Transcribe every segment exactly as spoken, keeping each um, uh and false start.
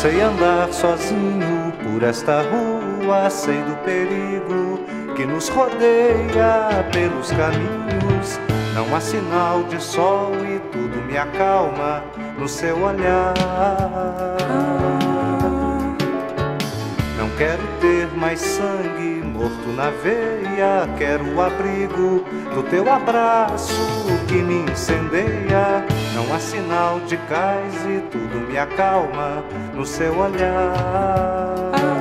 sei andar sozinho por esta rua, sei do perigo que nos rodeia pelos caminhos. Não há sinal de sol e tudo me acalma no seu olhar. Não quero ter mais sangue morto na veia, quero o abrigo do teu abraço que me incendeia. Não há sinal de cais e tudo me acalma no seu olhar.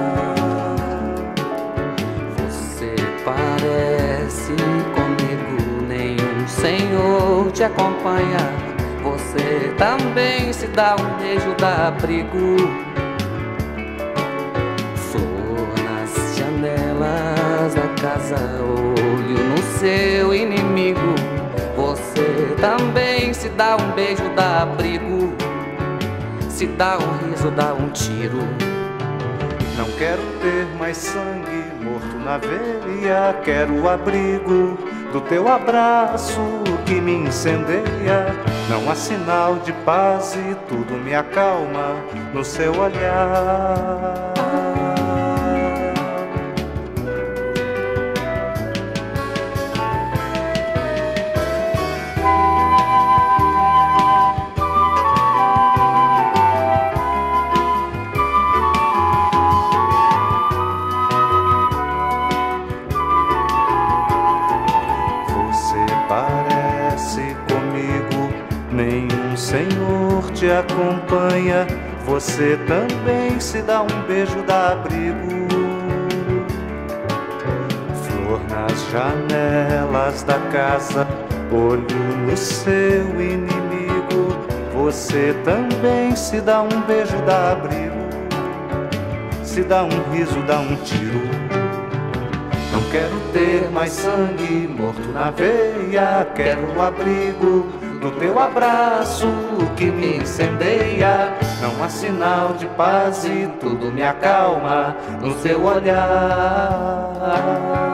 Você parece comigo, nenhum senhor te acompanha. Você também se dá um beijo, dá abrigo. Flor nas janelas da casa, olho no seu inimigo. Você também se dá um beijo, dá abrigo. Se dá um riso, dá um tiro. Não quero ter mais sangue morto na veia, quero o abrigo do teu abraço que me incendeia. Não há sinal de paz e tudo me acalma no seu olhar. Parece comigo, nenhum senhor te acompanha. Você também se dá um beijo, dá abrigo. Flor nas janelas da casa, olho no seu inimigo. Você também se dá um beijo, dá abrigo. Se dá um riso, dá um tiro. Não quero ter mais sangue morto na veia, quero o abrigo do teu abraço que me incendeia. Não há sinal de paz e tudo me acalma no seu olhar.